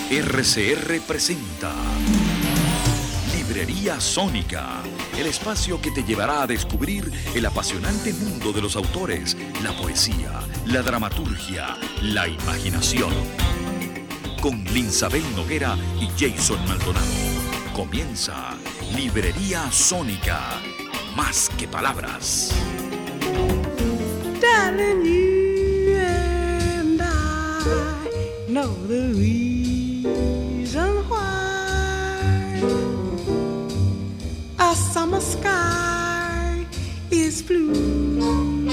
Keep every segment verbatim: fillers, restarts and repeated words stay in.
R C R presenta Librería Sónica, el espacio que te llevará a descubrir el apasionante mundo de los autores, la poesía, la dramaturgia, la imaginación. Con Linsabel Noguera y Jason Maldonado. Comienza Librería Sónica, más que palabras. Darling, you and I know the reason why a summer sky is blue,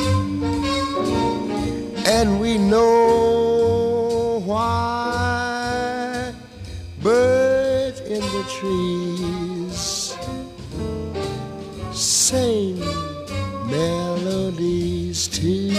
and we know why birds in the trees sing melodies too.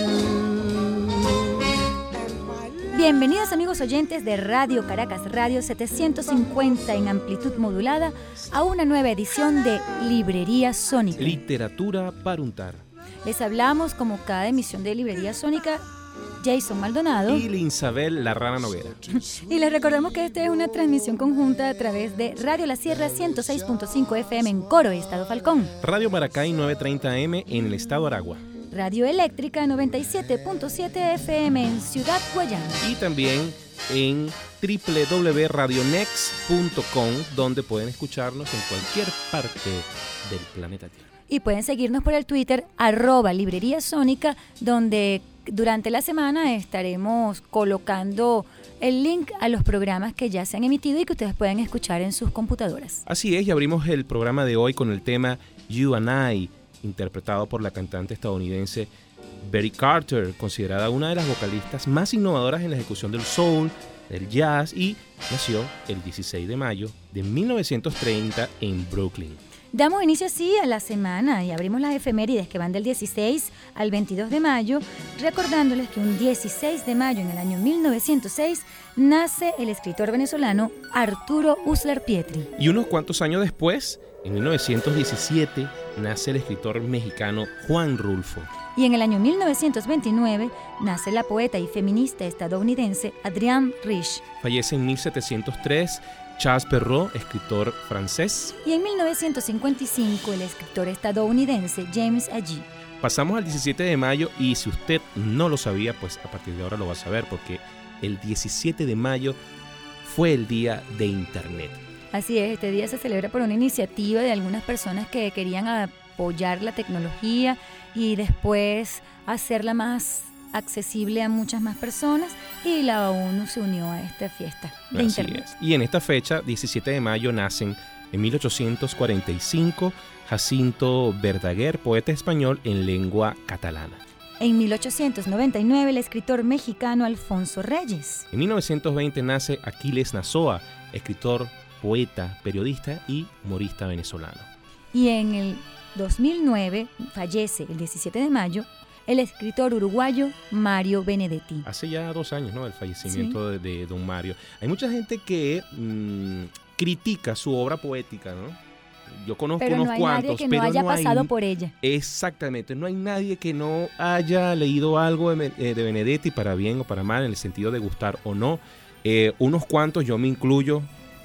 Bienvenidos amigos oyentes de Radio Caracas Radio setecientos cincuenta en amplitud modulada a una nueva edición de Librería Sónica. Literatura para untar. Les hablamos como cada emisión de Librería Sónica, Jason Maldonado y Linsabel La Rana Noguera. Y les recordamos que esta es una transmisión conjunta a través de Radio La Sierra ciento seis punto cinco F M en Coro, Estado Falcón, Radio Maracay novecientos treinta A M en el Estado Aragua, Radio Eléctrica noventa y siete punto siete F M en Ciudad Guayana y también en doble u doble u doble u punto radio next punto com, donde pueden escucharnos en cualquier parte del planeta Tierra. Y pueden seguirnos por el Twitter, arroba Librería Sónica, donde durante la semana estaremos colocando el link a los programas que ya se han emitido y que ustedes pueden escuchar en sus computadoras. Así es, y abrimos el programa de hoy con el tema You and I, interpretado por la cantante estadounidense Betty Carter, considerada una de las vocalistas más innovadoras en la ejecución del soul, del jazz, y nació el dieciséis de mayo de mil novecientos treinta en Brooklyn. Damos inicio así a la semana y abrimos las efemérides que van del dieciséis al veintidós de mayo, recordándoles que un dieciséis de mayo en el año mil novecientos seis nace el escritor venezolano Arturo Uslar Pietri. Y unos cuantos años después, en mil novecientos diecisiete, nace el escritor mexicano Juan Rulfo. Y en el año mil novecientos veintinueve nace la poeta y feminista estadounidense Adrienne Rich. Fallece en mil setecientos tres Charles Perrault, escritor francés. Y en mil novecientos cincuenta y cinco el escritor estadounidense James Agee. Pasamos al diecisiete de mayo y si usted no lo sabía, pues a partir de ahora lo va a saber, porque el diecisiete de mayo fue el día de Internet. Así es, este día se celebra por una iniciativa de algunas personas que querían apoyar la tecnología y después hacerla más accesible a muchas más personas, y la ONU se unió a esta fiesta de Así Internet. Es. Y en esta fecha, diecisiete de mayo, nacen en mil ochocientos cuarenta y cinco Jacinto Verdaguer, poeta español en lengua catalana. En mil ochocientos noventa y nueve el escritor mexicano Alfonso Reyes. En mil novecientos veinte nace Aquiles Nazoa, escritor, poeta, periodista y humorista venezolano. Y en el dos mil nueve fallece el diecisiete de mayo el escritor uruguayo Mario Benedetti. Hace ya dos años, ¿no?, el fallecimiento sí. de, de don Mario. Hay mucha gente que mmm, critica su obra poética, ¿no? Yo conozco pero unos no hay cuantos, nadie que pero no haya no pasado hay, por ella. Exactamente, no hay nadie que no haya leído algo de, de Benedetti, para bien o para mal, en el sentido de gustar o no. Eh, unos cuantos, yo me incluyo,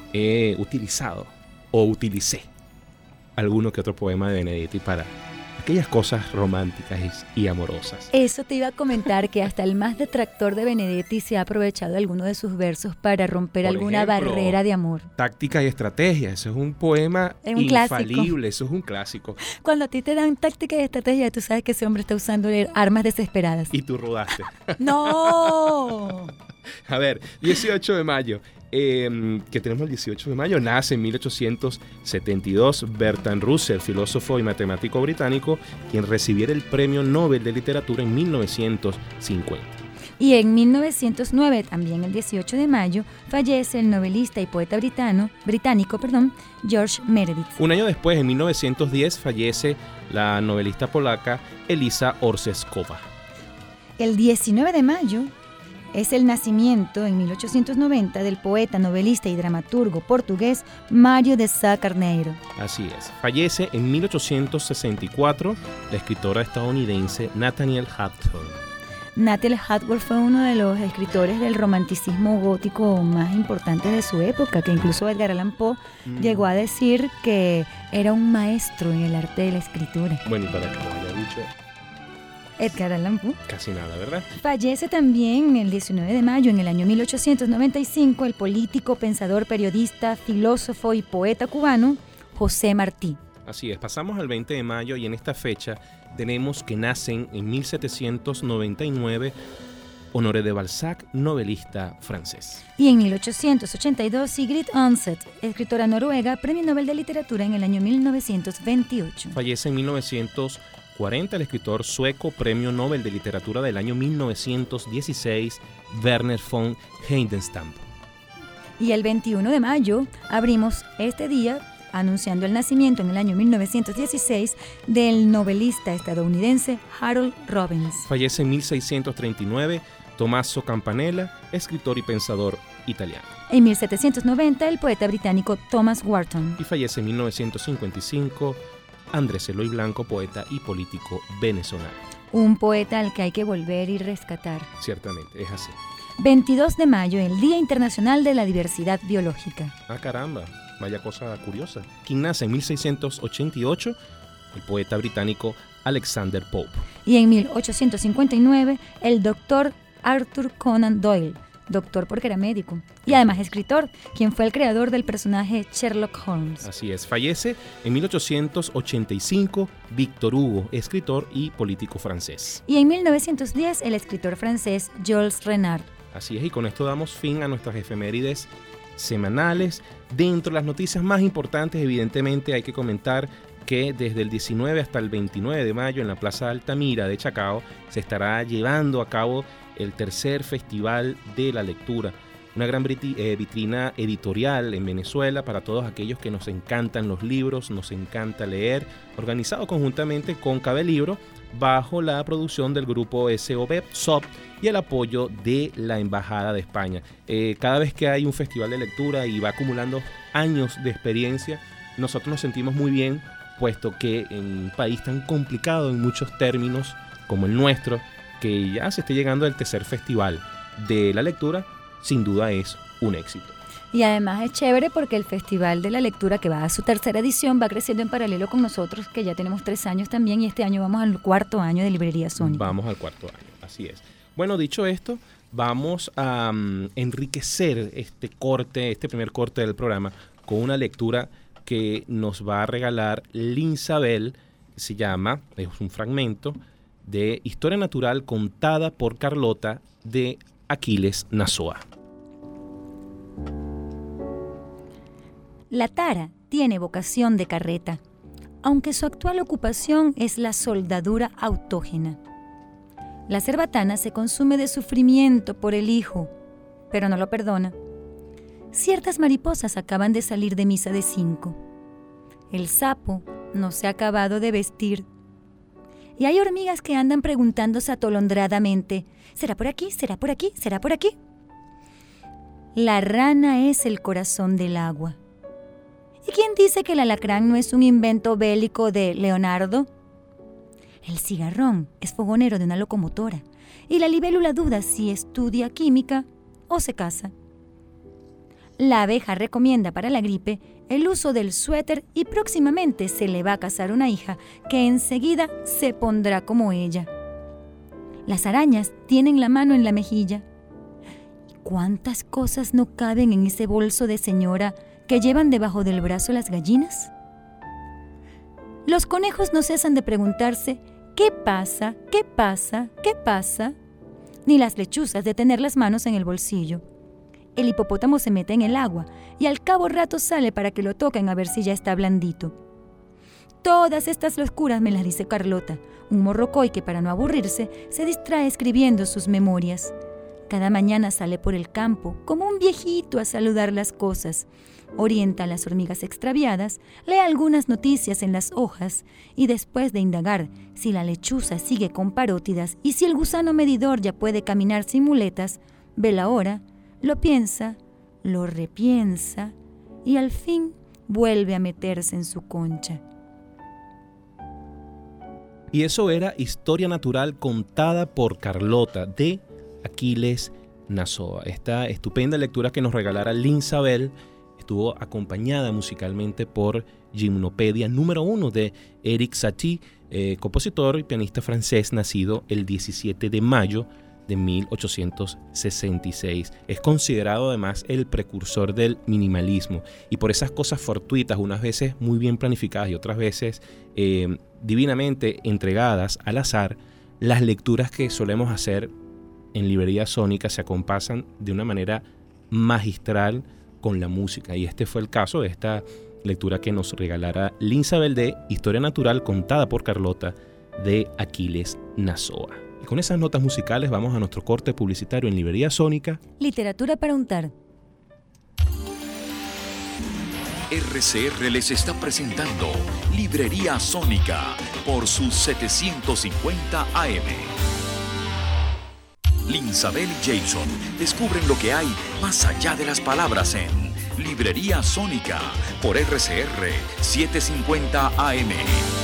he utilizado o utilicé alguno que otro poema de Benedetti para aquellas cosas románticas y amorosas. Eso te iba a comentar, que hasta el más detractor de Benedetti se ha aprovechado de alguno de sus versos para romper Por alguna ejemplo, barrera de amor. Táctica y estrategia, eso es un poema es un infalible, clásico. Eso es un clásico. Cuando a ti te dan táctica y estrategia, tú sabes que ese hombre está usando armas desesperadas. Y tú rodaste. ¡No! A ver, dieciocho de mayo. Eh, que tenemos el dieciocho de mayo, nace en mil ochocientos setenta y dos Bertrand Russell, filósofo y matemático británico, quien recibiera el Premio Nobel de Literatura en mil novecientos cincuenta. Y en mil novecientos nueve, también el dieciocho de mayo, fallece el novelista y poeta britano, británico perdón, George Meredith. Un año después, en mil novecientos diez, fallece la novelista polaca Elisa Orzeszkowa. El diecinueve de mayo es el nacimiento en mil ochocientos noventa del poeta, novelista y dramaturgo portugués Mário de Sá Carneiro. Así es. Fallece en mil ochocientos sesenta y cuatro la escritora estadounidense Nathaniel Hawthorne. Nathaniel Hawthorne fue uno de los escritores del romanticismo gótico más importantes de su época, que incluso Edgar Allan Poe mm. llegó a decir que era un maestro en el arte de la escritura. Bueno, y para que lo haya dicho Edgar Allan Poe. Casi nada, ¿verdad? Fallece también el diecinueve de mayo, en el año mil ochocientos noventa y cinco, el político, pensador, periodista, filósofo y poeta cubano José Martí. Así es, pasamos al veinte de mayo y en esta fecha tenemos que nacen en mil setecientos noventa y nueve Honoré de Balzac, novelista francés. Y en mil ochocientos ochenta y dos Sigrid Undset, escritora noruega, premio Nobel de Literatura en el año mil novecientos veintiocho. Fallece en mil novecientos cuarenta el escritor sueco, premio Nobel de Literatura del año mil novecientos dieciséis, Werner von Heidenstam. Y el veintiuno de mayo abrimos este día anunciando el nacimiento en el año mil novecientos dieciséis del novelista estadounidense Harold Robbins. Fallece en mil seiscientos treinta y nueve Tommaso Campanella, escritor y pensador italiano. En mil setecientos noventa el poeta británico Thomas Wharton. Y fallece en mil novecientos cincuenta y cinco Andrés Eloy Blanco, poeta y político venezolano. Un poeta al que hay que volver y rescatar. Ciertamente, es así. veintidós de mayo, el Día Internacional de la Diversidad Biológica. Ah, caramba. Vaya cosa curiosa. Quien nace en mil seiscientos ochenta y ocho, el poeta británico Alexander Pope. Y en mil ochocientos cincuenta y nueve, el doctor Arthur Conan Doyle, doctor porque era médico, y además escritor, quien fue el creador del personaje Sherlock Holmes. Así es, fallece en mil ochocientos ochenta y cinco Victor Hugo, escritor y político francés. Y en mil novecientos diez, el escritor francés Jules Renard. Así es, y con esto damos fin a nuestras efemérides semanales. Dentro de las noticias más importantes, evidentemente hay que comentar que desde el diecinueve hasta el veintinueve de mayo en la Plaza Altamira de Chacao se estará llevando a cabo el tercer Festival de la Lectura, una gran vitrina editorial en Venezuela para todos aquellos que nos encantan los libros, nos encanta leer, organizado conjuntamente con Cabe Libro bajo la producción del grupo S O B S O P y el apoyo de la Embajada de España. Eh, cada vez que hay un festival de lectura y va acumulando años de experiencia, nosotros nos sentimos muy bien, puesto que en un país tan complicado en muchos términos como el nuestro, que ya se esté llegando al tercer Festival de la Lectura, sin duda es un éxito. Y además es chévere porque el Festival de la Lectura, que va a su tercera edición, va creciendo en paralelo con nosotros, que ya tenemos tres años también, y este año vamos al cuarto año de Librería Sónica. Vamos al cuarto año, así es. Bueno, dicho esto, vamos a um, enriquecer este corte, este primer corte del programa, con una lectura que nos va a regalar Linsabel. Se llama, es un fragmento de Historia Natural contada por Carlota de Aquiles Nazoa. La tara tiene vocación de carreta, aunque su actual ocupación es la soldadura autógena. La cerbatana se consume de sufrimiento por el hijo, pero no lo perdona. Ciertas mariposas acaban de salir de misa de cinco. El sapo no se ha acabado de vestir. Y hay hormigas que andan preguntándose atolondradamente, ¿será por aquí? ¿Será por aquí? ¿Será por aquí? La rana es el corazón del agua. ¿Y quién dice que el alacrán no es un invento bélico de Leonardo? El cigarrón es fogonero de una locomotora y la libélula duda si estudia química o se casa. La abeja recomienda para la gripe el uso del suéter y próximamente se le va a casar una hija que enseguida se pondrá como ella. Las arañas tienen la mano en la mejilla. ¿Cuántas cosas no caben en ese bolso de señora que llevan debajo del brazo las gallinas? Los conejos no cesan de preguntarse ¿qué pasa? ¿Qué pasa? ¿Qué pasa? Ni las lechuzas de tener las manos en el bolsillo. El hipopótamo se mete en el agua y al cabo rato sale para que lo toquen a ver si ya está blandito. Todas estas locuras me las dice Carlota, un morrocoy que para no aburrirse se distrae escribiendo sus memorias. Cada mañana sale por el campo como un viejito a saludar las cosas, orienta a las hormigas extraviadas, lee algunas noticias en las hojas y después de indagar si la lechuza sigue con parótidas y si el gusano medidor ya puede caminar sin muletas, ve la hora, lo piensa, lo repiensa y al fin vuelve a meterse en su concha. Y eso era Historia Natural contada por Carlota de Aquiles Nazoa. Esta estupenda lectura que nos regalara Lynn Sabel estuvo acompañada musicalmente por Gymnopedia número uno de Eric Satie, eh, compositor y pianista francés nacido el diecisiete de mayo de mil ochocientos sesenta y seis. Es considerado además el precursor del minimalismo, y por esas cosas fortuitas, unas veces muy bien planificadas y otras veces eh, divinamente entregadas al azar, las lecturas que solemos hacer en Librería Sónica se acompasan de una manera magistral con la música, y este fue el caso de esta lectura que nos regalara Lynn Sabel de Historia Natural contada por Carlota de Aquiles Nazoa. Y con esas notas musicales vamos a nuestro corte publicitario en Librería Sónica. Literatura para untar. R C R les está presentando Librería Sónica por sus setecientos cincuenta A M. Lynn Sabel y Jason descubren lo que hay más allá de las palabras en Librería Sónica por R C R setecientos cincuenta A M.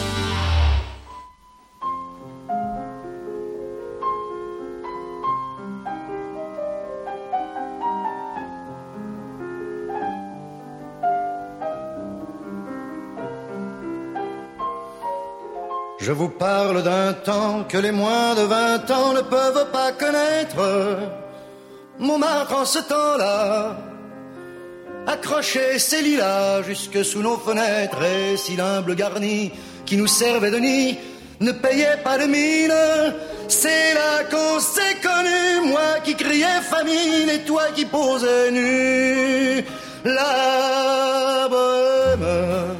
Je vous parle d'un temps que les moins de vingt ans ne peuvent pas connaître. Montmartre en ce temps-là accrochait ses lilas jusque sous nos fenêtres, et si l'humble garni qui nous servait de nid ne payait pas de mine, c'est là qu'on s'est connus, moi qui criais famine et toi qui posais nu. La bohème,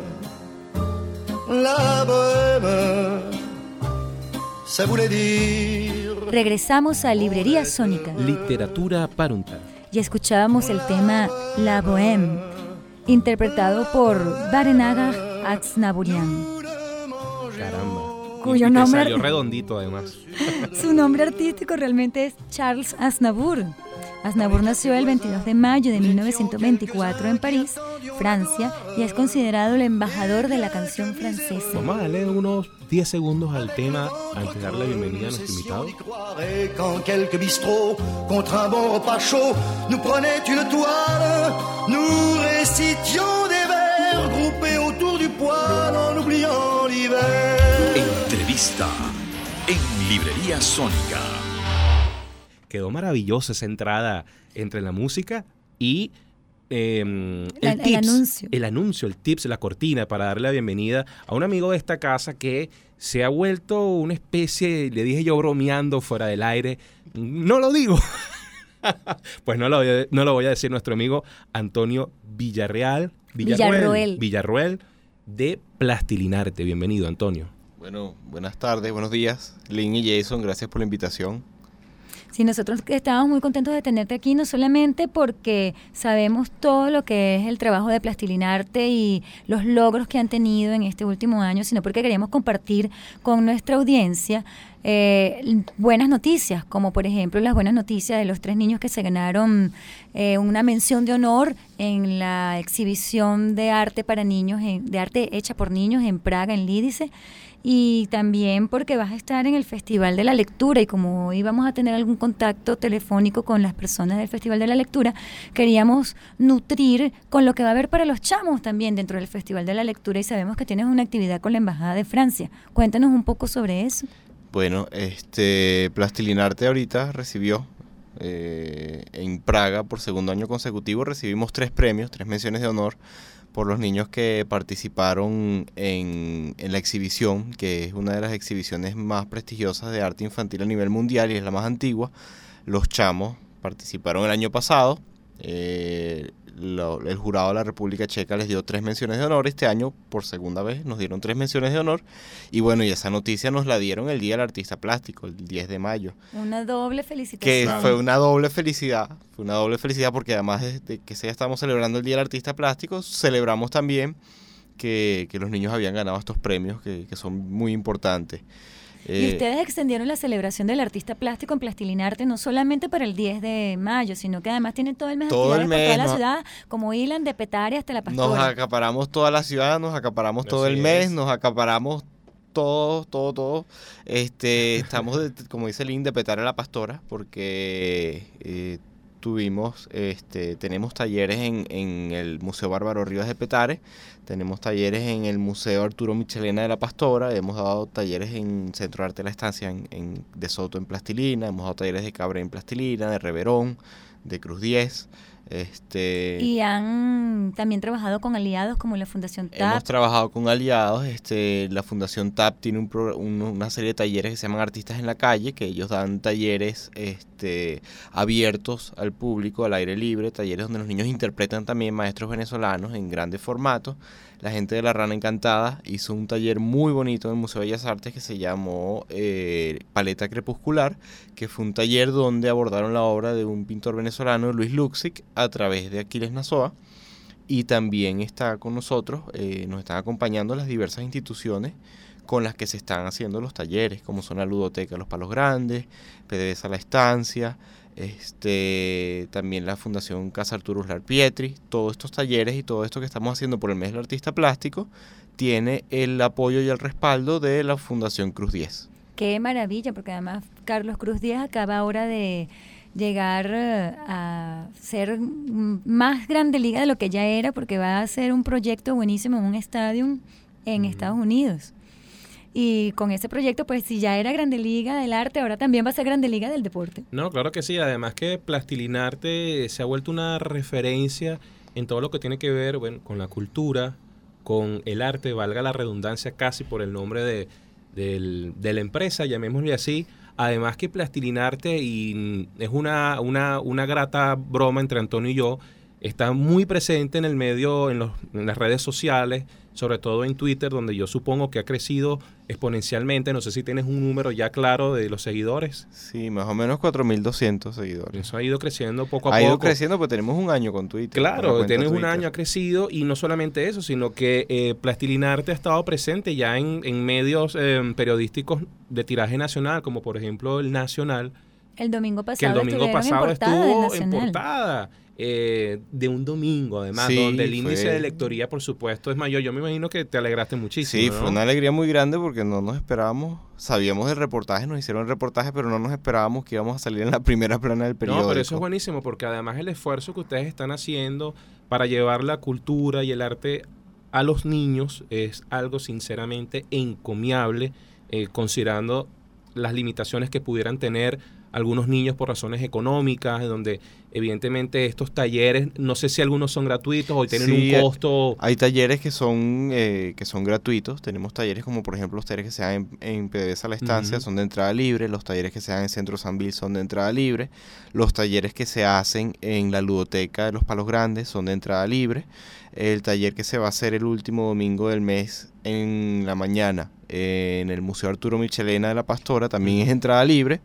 la bohème, ça voulait dire... Regresamos a Librería Sónica. Literatura para untar. Y escuchábamos el tema La Bohème, interpretado por Barenaga Aznavourian. Caramba. Cuyo y nombre... salió redondito además. Su nombre artístico realmente es Charles Aznavour. Aznavour nació el veintidós de mayo de mil novecientos veinticuatro en París, Francia, y es considerado el embajador de la canción francesa. Vamos a darle unos diez segundos al tema antes de darle la bienvenida a nuestro invitado. Quand quelques bistrots, contre un bon repas chaud, nous prenaient une toile, nous récitions des vers groupés autour du poêle en oubliant l'hiver. Entrevista en Librería Sónica. Quedó maravillosa esa entrada entre la música y eh, el, el, tips, el anuncio. El anuncio, el tips, la cortina para darle la bienvenida a un amigo de esta casa que se ha vuelto una especie, le dije yo bromeando fuera del aire, no lo digo. Pues no lo, voy a, no lo voy a decir, nuestro amigo Antonio Villarreal, Villarruel, Villarroel. Villarroel de Plastilinarte. Bienvenido, Antonio. Bueno, buenas tardes, buenos días, Lynn y Jason, gracias por la invitación. Sí, nosotros estábamos muy contentos de tenerte aquí, no solamente porque sabemos todo lo que es el trabajo de Plastilinarte y los logros que han tenido en este último año, sino porque queríamos compartir con nuestra audiencia eh, buenas noticias, como por ejemplo las buenas noticias de los tres niños que se ganaron eh, una mención de honor en la exhibición de arte para niños, en, de arte hecha por niños en Praga, en Lídice. Y también porque vas a estar en el Festival de la Lectura, y como hoy vamos a tener algún contacto telefónico con las personas del Festival de la Lectura, queríamos nutrir con lo que va a haber para los chamos también dentro del Festival de la Lectura, y sabemos que tienes una actividad con la Embajada de Francia. Cuéntanos un poco sobre eso. Bueno, este Plastilinarte ahorita recibió eh, en Praga por segundo año consecutivo, recibimos tres premios, tres menciones de honor por los niños que participaron en, en la exhibición, que es una de las exhibiciones más prestigiosas de arte infantil a nivel mundial y es la más antigua. Los chamos participaron el año pasado, eh, lo, el jurado de la República Checa les dio tres menciones de honor, este año por segunda vez nos dieron tres menciones de honor, y bueno, y esa noticia nos la dieron el Día del Artista Plástico, el diez de mayo. Una doble felicitación. Que fue una doble felicidad, fue una doble felicidad porque además de, de que ya estamos celebrando el Día del Artista Plástico, celebramos también que, que los niños habían ganado estos premios que, que son muy importantes. Y eh, ustedes extendieron la celebración del artista plástico en Plastilinarte no solamente para el diez de mayo, sino que además tienen todo el mes todo actividades el mes, por toda nos, la ciudad, como Ilan, de Petare hasta La Pastora. Nos acaparamos toda la ciudad, nos acaparamos todo Así el mes, es. nos acaparamos todo, todo, todo. Este, estamos, de, como dice Lynn, de petar a la pastora, porque eh, tuvimos, este, tenemos talleres en, en el Museo Bárbaro Rivas de Petare, tenemos talleres en el Museo Arturo Michelena de la Pastora, hemos dado talleres en Centro de Arte de la Estancia en, en, de Soto en plastilina, hemos dado talleres de Cabré en plastilina, de Reverón, de Cruz diez. Este, y han también trabajado con aliados como la Fundación T A P. Hemos trabajado con aliados. Este, la Fundación T A P tiene un pro, un, una serie de talleres que se llaman Artistas en la Calle, que ellos dan talleres este, abiertos al público, al aire libre, talleres donde los niños interpretan también maestros venezolanos en grandes formatos. La gente de La Rana Encantada hizo un taller muy bonito en el Museo de Bellas Artes que se llamó eh, Paleta Crepuscular, que fue un taller donde abordaron la obra de un pintor venezolano, Luis Luxic, a través de Aquiles Nazoa. Y también está con nosotros, eh, nos están acompañando las diversas instituciones con las que se están haciendo los talleres, como son la Ludoteca Los Palos Grandes, PDVSA La Estancia, este, también la Fundación Casa Arturo Uslar Pietri. Todos estos talleres y todo esto que estamos haciendo por el mes del artista plástico tiene el apoyo y el respaldo de la Fundación Cruz diez. Qué maravilla, porque además Carlos Cruz diez acaba ahora de llegar a ser más grande liga de lo que ya era, porque va a hacer un proyecto buenísimo en un estadio en mm. Estados Unidos. Y con ese proyecto, pues si ya era Grande Liga del Arte, ahora también va a ser Grande Liga del Deporte. No, claro que sí. Además que Plastilinarte se ha vuelto una referencia en todo lo que tiene que ver, bueno, con la cultura, con el arte, valga la redundancia casi por el nombre de, de, de la empresa, llamémosle así. Además que Plastilinarte, y es una, una, una grata broma entre Antonio y yo, está muy presente en el medio, en, los, en las redes sociales, sobre todo en Twitter, donde yo supongo que ha crecido exponencialmente. No sé si tienes un número ya claro de los seguidores. Sí, más o menos cuatro mil doscientos seguidores. Eso ha ido creciendo poco a ha poco. Ha ido creciendo, pues tenemos un año con Twitter. Claro, tienes un año, ha crecido, y no solamente eso, sino que eh, Plastilinarte ha estado presente ya en, en medios eh, periodísticos de tiraje nacional, como por ejemplo el Nacional. El domingo pasado, que el domingo pasado en estuvo en portada. Eh, de un domingo, además, sí, donde el índice fue... de lectoría, por supuesto, es mayor. Yo me imagino que te alegraste muchísimo. Sí, ¿no? Fue una alegría muy grande porque no nos esperábamos, sabíamos del reportaje, nos hicieron el reportaje, pero no nos esperábamos que íbamos a salir en la primera plana del periódico. No, pero eso es buenísimo, porque además el esfuerzo que ustedes están haciendo para llevar la cultura y el arte a los niños es algo sinceramente encomiable, eh, considerando las limitaciones que pudieran tener algunos niños por razones económicas, donde evidentemente estos talleres, no sé si algunos son gratuitos o tienen sí, un costo. Hay talleres que son eh, que son gratuitos. Tenemos talleres como por ejemplo los talleres que se dan en, en PDVSA La Estancia, uh-huh. son de entrada libre. Los talleres que se dan en Centro Sanvil son de entrada libre. Los talleres que se hacen en la Ludoteca de Los Palos Grandes son de entrada libre. El taller que se va a hacer el último domingo del mes en la mañana eh, en el Museo Arturo Michelena de la Pastora también es entrada libre.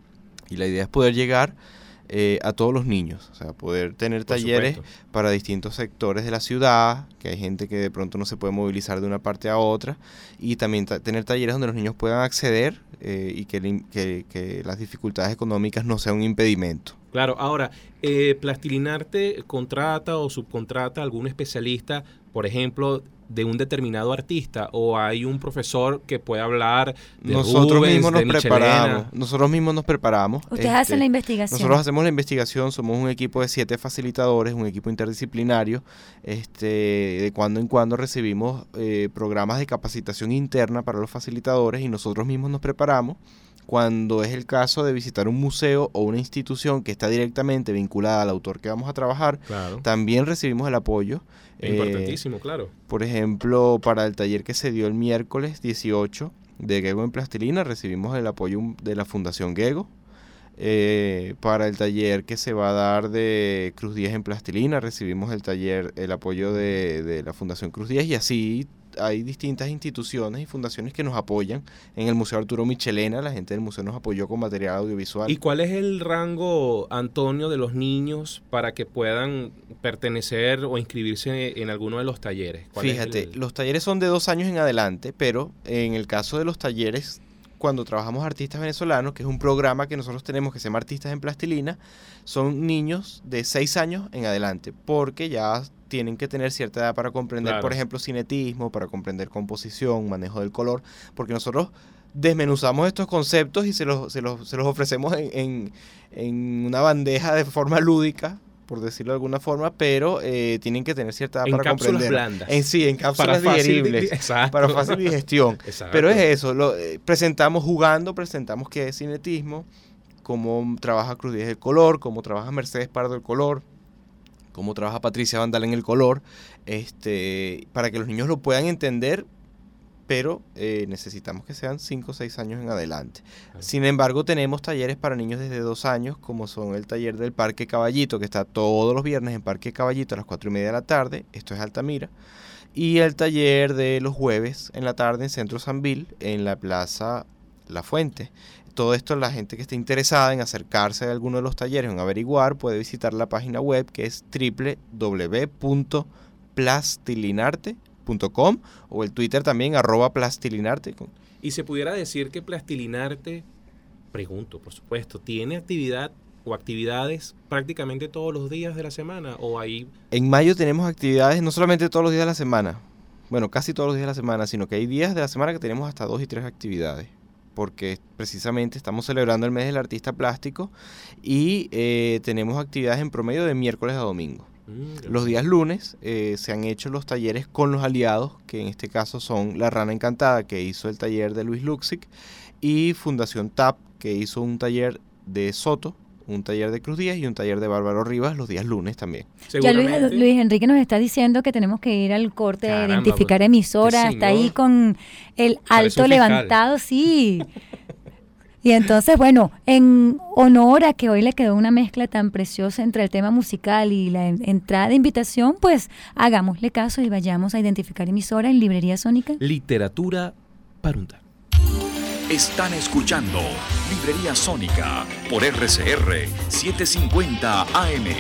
Y la idea es poder llegar eh, a todos los niños, o sea, poder tener Por talleres supuesto. Para distintos sectores de la ciudad, que hay gente que de pronto no se puede movilizar de una parte a otra, y también ta- tener talleres donde los niños puedan acceder eh, y que, que, que las dificultades económicas no sean un impedimento. Claro, ahora, eh, Plastilinarte contrata o subcontrata a algún especialista, por ejemplo, de un determinado artista, o hay un profesor que puede hablar de nosotros Rubens, mismos nos de preparamos Michelena. Nosotros mismos nos preparamos. Ustedes este, hacen la investigación. Nosotros hacemos la investigación, somos un equipo de siete facilitadores, un equipo interdisciplinario. Este, de cuando en cuando recibimos eh, programas de capacitación interna para los facilitadores y nosotros mismos nos preparamos. Cuando es el caso de visitar un museo o una institución que está directamente vinculada al autor que vamos a trabajar, claro. también recibimos el apoyo. Es eh, importantísimo, claro. Por ejemplo, para el taller que se dio el miércoles dieciocho de Gego en Plastilina, recibimos el apoyo de la Fundación Gego. Eh, para el taller que se va a dar de Cruz diez en Plastilina, recibimos el taller, el apoyo de, de la Fundación Cruz diez, y así hay distintas instituciones y fundaciones que nos apoyan. En el Museo Arturo Michelena, la gente del museo nos apoyó con material audiovisual. ¿Y cuál es el rango, Antonio, de los niños para que puedan pertenecer o inscribirse en alguno de los talleres? Fíjate, el... los talleres son de dos años en adelante, pero en el caso de los talleres cuando trabajamos artistas venezolanos, que es un programa que nosotros tenemos que se llama Artistas en Plastilina, son niños de seis años en adelante, porque ya tienen que tener cierta edad para comprender, Claro. por ejemplo, cinetismo, para comprender composición, manejo del color, porque nosotros desmenuzamos estos conceptos y se los, se los, se los ofrecemos en, en, en una bandeja de forma lúdica, por decirlo de alguna forma, pero eh, tienen que tener cierta edad En para cápsulas comprender. blandas. En sí, en cápsulas Para fácil di- digeribles. di- exacto. Para fácil digestión. Exacto. Pero es eso, lo, eh, presentamos jugando, presentamos qué es cinetismo, cómo trabaja Cruz Díaz el color, cómo trabaja Mercedes Pardo el color, cómo trabaja Patricia Vandal en el color, este, para que los niños lo puedan entender, pero eh, necesitamos que sean cinco o seis años en adelante. Sin embargo, tenemos talleres para niños desde dos años, como son el taller del Parque Caballito, que está todos los viernes en Parque Caballito a las cuatro y media de la tarde, esto es Altamira, y el taller de los jueves en la tarde en Centro Sambil, en la Plaza La Fuente. Todo esto, la gente que esté interesada en acercarse a alguno de los talleres o en averiguar, puede visitar la página web que es doble u doble u doble u punto plastilinarte punto com o el Twitter también, arroba plastilinarte. Y se pudiera decir que Plastilinarte, pregunto, por supuesto, ¿tiene actividad o actividades prácticamente todos los días de la semana? ¿O ahí En mayo tenemos actividades no solamente todos los días de la semana, bueno, casi todos los días de la semana, sino que hay días de la semana que tenemos hasta dos y tres actividades, porque precisamente estamos celebrando el mes del artista plástico y eh, tenemos actividades en promedio de miércoles a domingo. Mm, Los días lunes eh, se han hecho los talleres con los aliados, que en este caso son La Rana Encantada, que hizo el taller de Luis Luxic, y Fundación T A P, que hizo un taller de Soto, un taller de Cruz Díaz y un taller de Bárbaro Rivas los días lunes también. Ya Luis, seguramente- Luis Enrique nos está diciendo que tenemos que ir al corte de Caramba, identificar pues, emisoras, sí, está ahí señor. con el Parece alto un fiscal. levantado, sí. Y entonces, bueno, en honor a que hoy le quedó una mezcla tan preciosa entre el tema musical y la en- entrada de invitación, pues hagámosle caso y vayamos a identificar emisora en Librería Sónica. Literatura para untar. Están escuchando Librería Sónica por R C R setecientos cincuenta A M.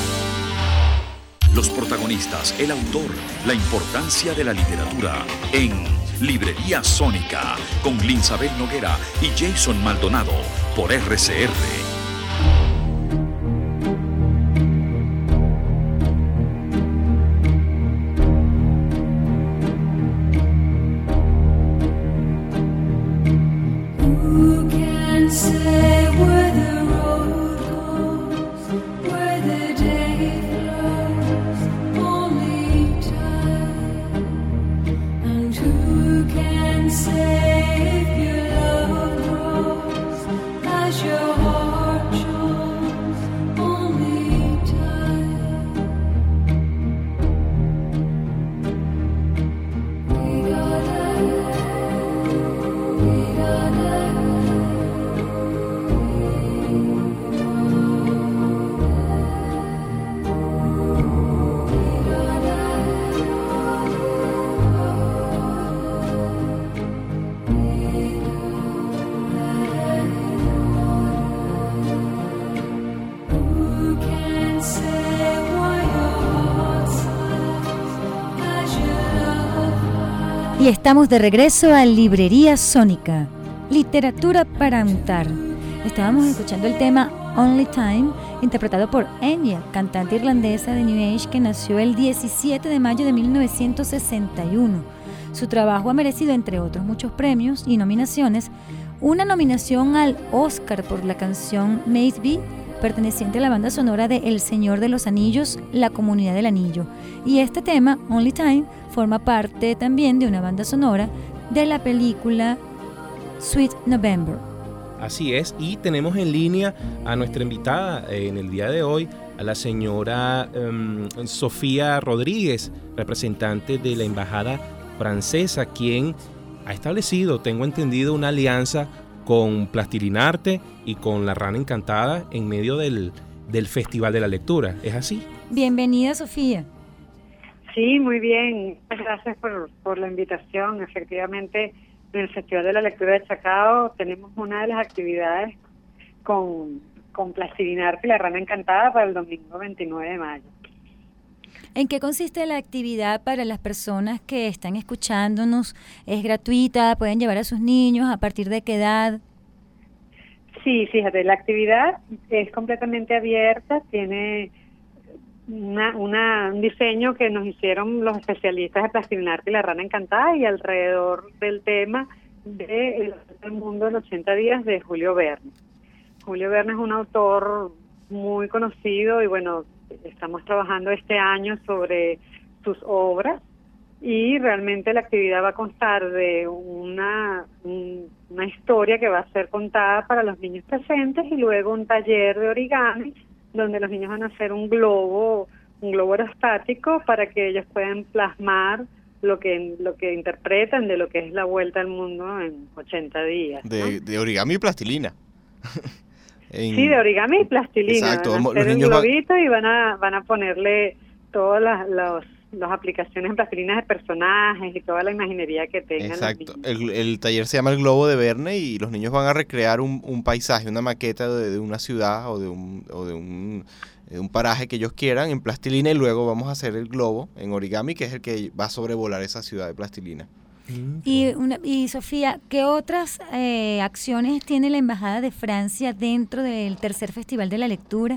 Los protagonistas, el autor, la importancia de la literatura en Librería Sónica con Linsabel Noguera y Jason Maldonado por R C R. Who can say where the road goes, where the day flows, only time? And who can say if your love grows as your heart shows, only time? We gotta Who can say why your heart sighs as your love? Y estamos de regreso a Librería Sónica, literatura para untar. Estábamos escuchando el tema Only Time, interpretado por Enya, cantante irlandesa de New Age que nació el diecisiete de mayo de mil novecientos sesenta y uno. Su trabajo ha merecido, entre otros muchos premios y nominaciones, una nominación al Oscar por la canción Maze Be, perteneciente a la banda sonora de El Señor de los Anillos, La Comunidad del Anillo. Y este tema, Only Time, forma parte también de una banda sonora de la película Sweet November. Así es, y tenemos en línea a nuestra invitada eh, en el día de hoy, a la señora em, Sofía Rodríguez, representante de la Embajada Francesa, quien ha establecido, tengo entendido, una alianza con Plastilinarte y con La Rana Encantada en medio del, del Festival de la Lectura. ¿Es así? Bienvenida, Sofía. Sí, muy bien. Muchas gracias por, por la invitación. Efectivamente, en el Festival de la Lectura de Chacao tenemos una de las actividades con, con Plastilinarte y La Rana Encantada para el domingo veintinueve de mayo. ¿En qué consiste la actividad para las personas que están escuchándonos? ¿Es gratuita? ¿Pueden llevar a sus niños? ¿A partir de qué edad? Sí, fíjate, la actividad es completamente abierta, tiene una, una, un diseño que nos hicieron los especialistas de Plastilinarte y La Rana Encantada, y alrededor del tema de El Mundo en ochenta días de Julio Verne. Julio Verne es un autor muy conocido y bueno, estamos trabajando este año sobre sus obras, y realmente la actividad va a constar de una, un, una historia que va a ser contada para los niños presentes, y luego un taller de origami donde los niños van a hacer un globo, un globo aerostático para que ellos puedan plasmar lo que lo que interpretan de lo que es la vuelta al mundo en ochenta días, ¿no? De, de origami y plastilina. En... Sí, de origami y plastilina. Exacto. Van a hacer Los el niños van- globito y van a van a ponerle todas las, los, las aplicaciones en plastilina de personajes y toda la imaginería que tengan los Exacto. niños. El, el taller se llama El Globo de Verne, y los niños van a recrear un, un paisaje, una maqueta de, de una ciudad o de un, o de un, de un paraje que ellos quieran en plastilina, y luego vamos a hacer el globo en origami, que es el que va a sobrevolar esa ciudad de plastilina. Y, una, y Sofía, ¿qué otras eh, acciones tiene la Embajada de Francia dentro del tercer Festival de la Lectura?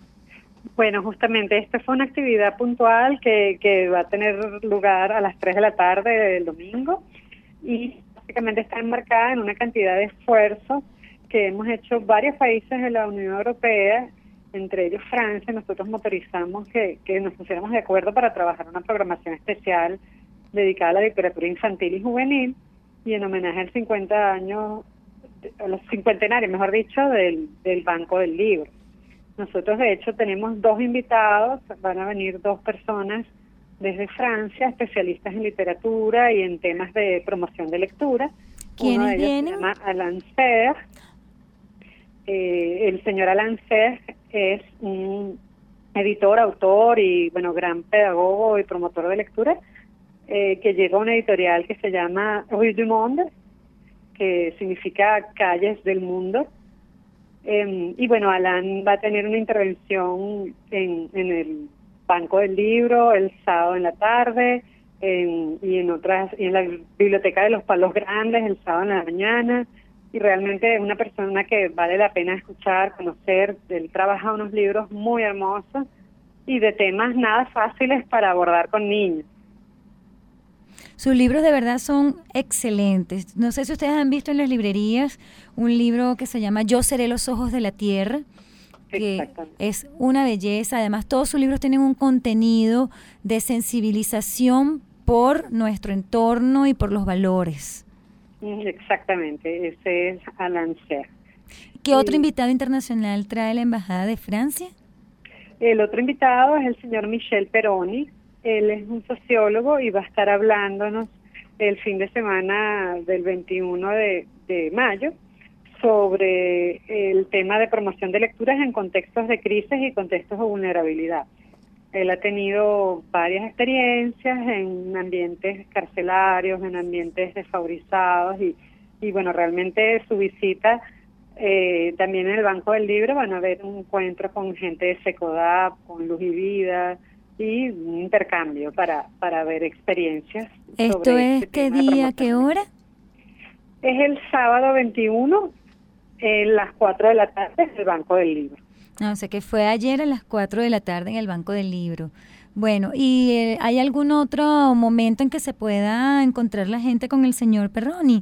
Bueno, justamente esta fue una actividad puntual que, que va a tener lugar a las tres de la tarde del domingo, y básicamente está enmarcada en una cantidad de esfuerzos que hemos hecho varios países de la Unión Europea, entre ellos Francia. Nosotros motorizamos que, que nos pusiéramos de acuerdo para trabajar una programación especial dedicada a la literatura infantil y juvenil, y en homenaje al cincuenta años, a los cincuentenarios, mejor dicho, del, del Banco del Libro. Nosotros, de hecho, tenemos dos invitados, van a venir dos personas desde Francia, especialistas en literatura y en temas de promoción de lectura. Uno de ¿Quiénes ellos vienen? se llama Alain Serre. Eh, el señor Alain Serre es un editor, autor y, bueno, gran pedagogo y promotor de lectura, eh, que llega a una editorial que se llama Rue du Monde, que significa calles del mundo. Eh, y bueno, Alan va a tener una intervención en, en el Banco del Libro el sábado en la tarde, en, y en otras, y en la Biblioteca de los Palos Grandes el sábado en la mañana. Y realmente es una persona que vale la pena escuchar, conocer. Él trabaja unos libros muy hermosos y de temas nada fáciles para abordar con niños. Sus libros de verdad son excelentes. No sé si ustedes han visto en las librerías un libro que se llama Yo seré los ojos de la tierra, que es una belleza. Además, todos sus libros tienen un contenido de sensibilización por nuestro entorno y por los valores. Exactamente, ese es Alain Serre. ¿Qué otro invitado internacional trae la Embajada de Francia? El otro invitado es el señor Michel Peroni. Él es un sociólogo y va a estar hablándonos el fin de semana del veintiuno de, de mayo sobre el tema de promoción de lecturas en contextos de crisis y contextos de vulnerabilidad. Él ha tenido varias experiencias en ambientes carcelarios, en ambientes desfavorizados, y, y bueno, realmente su visita eh, también en el Banco del Libro van a haber un encuentro con gente de SECODAP, con Luz y Vida, y un intercambio para, para ver experiencias. ¿Esto sobre es este qué tema de día, qué promoción. hora? Es el sábado veintiuno, en las cuatro de la tarde, en el Banco del Libro. No, o sea que fue ayer a las cuatro de la tarde en el Banco del Libro. Bueno, ¿y eh, hay algún otro momento en que se pueda encontrar la gente con el señor Peroni?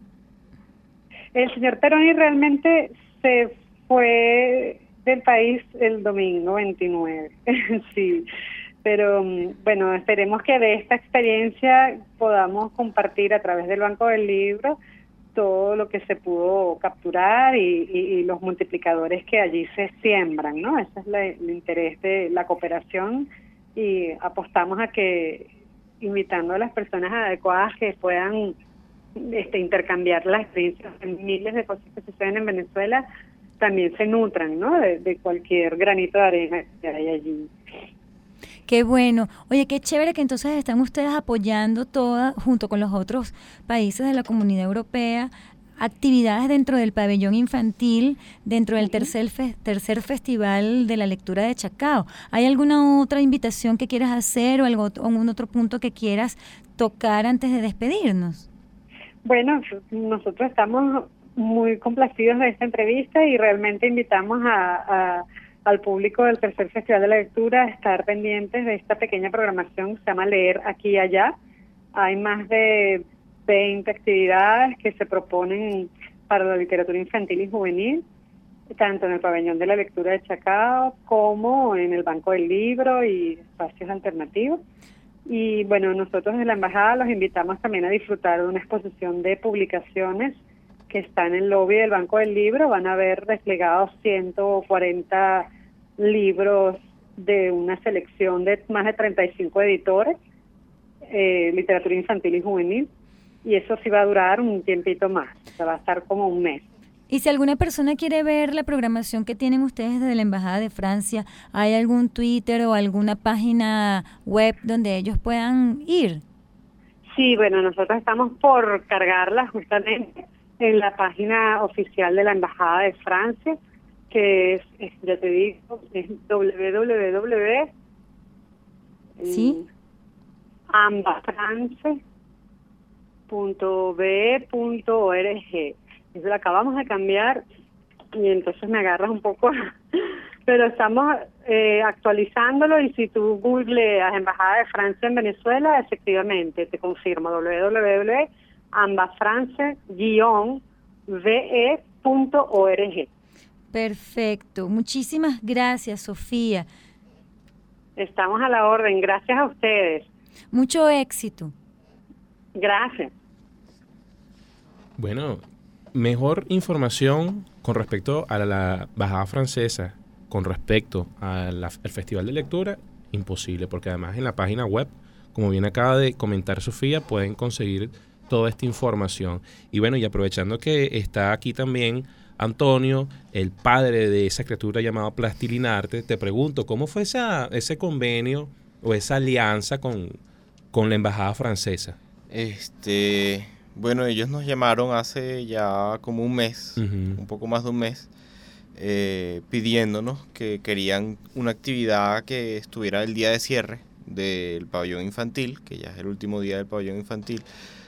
El señor Peroni realmente se fue del país el domingo veintinueve, sí. Pero bueno, esperemos que de esta experiencia podamos compartir a través del Banco del Libro todo lo que se pudo capturar y, y, y los multiplicadores que allí se siembran, ¿no? Ese es la, el interés de la cooperación, y apostamos a que, invitando a las personas adecuadas que puedan este, intercambiar las experiencias de miles de cosas que suceden en Venezuela, también se nutran, ¿no? De, de cualquier granito de arena que hay allí. Qué bueno. Oye, qué chévere que entonces están ustedes apoyando toda, junto con los otros países de la Comunidad Europea, actividades dentro del pabellón infantil, dentro del tercer, fe- tercer Festival de la Lectura de Chacao. ¿Hay alguna otra invitación que quieras hacer o algo, algún otro punto que quieras tocar antes de despedirnos? Bueno, nosotros estamos muy complacidos de esta entrevista y realmente invitamos a, a, al público del tercer Festival de la Lectura a estar pendientes de esta pequeña programación que se llama Leer Aquí y Allá. Hay más de veinte actividades que se proponen para la literatura infantil y juvenil, tanto en el pabellón de la lectura de Chacao como en el Banco del Libro y espacios alternativos. Y bueno, nosotros desde la Embajada los invitamos también a disfrutar de una exposición de publicaciones que está en el lobby del Banco del Libro. Van a ver desplegados ciento cuarenta libros de una selección de más de treinta y cinco editores, eh, literatura infantil y juvenil. Y eso sí va a durar un tiempito más, o sea, va a estar como un mes. Y si alguna persona quiere ver la programación que tienen ustedes desde la Embajada de Francia, ¿hay algún Twitter o alguna página web donde ellos puedan ir? Sí, bueno, nosotros estamos por cargarla justamente en la página oficial de la Embajada de Francia, que es, es ya te digo, es doble u doble u doble u ¿Sí? ambafrance punto be punto org. Eso lo acabamos de cambiar y entonces me agarras un poco, pero estamos eh, actualizándolo y si tú googleas Embajada de Francia en Venezuela, efectivamente te confirmo doble u doble u doble u punto ambafrance guion be punto org. Perfecto. Muchísimas gracias, Sofía. Estamos a la orden. Gracias a ustedes. Mucho éxito. Gracias. Bueno, mejor información con respecto a la Embajada francesa, con respecto a la- al Festival de Lectura, imposible, porque además en la página web, como bien acaba de comentar Sofía, pueden conseguir toda esta información. Y bueno, y aprovechando que está aquí también Antonio, el padre de esa criatura llamada Plastilinarte, te pregunto, ¿cómo fue esa, ese convenio o esa alianza con, con la Embajada francesa? Este, bueno, ellos nos llamaron hace ya como un mes, Ujú. un poco más de un mes, eh, pidiéndonos que querían una actividad que estuviera el día de cierre del pabellón infantil, que ya es el último día del pabellón infantil,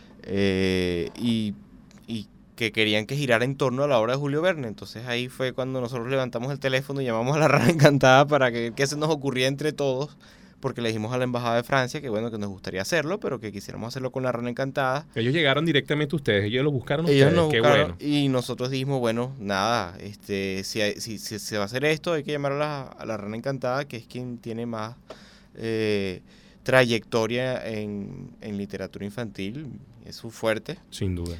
eh, y, y que querían que girara en torno a la obra de Julio Verne. Entonces ahí fue cuando nosotros levantamos el teléfono y llamamos a la Rana Encantada para que qué se nos ocurría entre todos, porque le dijimos a la Embajada de Francia que bueno, que nos gustaría hacerlo, pero que quisiéramos hacerlo con la Rana Encantada. Ellos llegaron directamente a ustedes, ellos lo buscaron Ellos ustedes, nos qué buscaron bueno. y nosotros dijimos, bueno, nada, este, si, hay- si, si se va a hacer esto, hay que llamar a la, a la Rana Encantada, que es quien tiene más eh, trayectoria en, en literatura infantil, es su fuerte. Sin duda.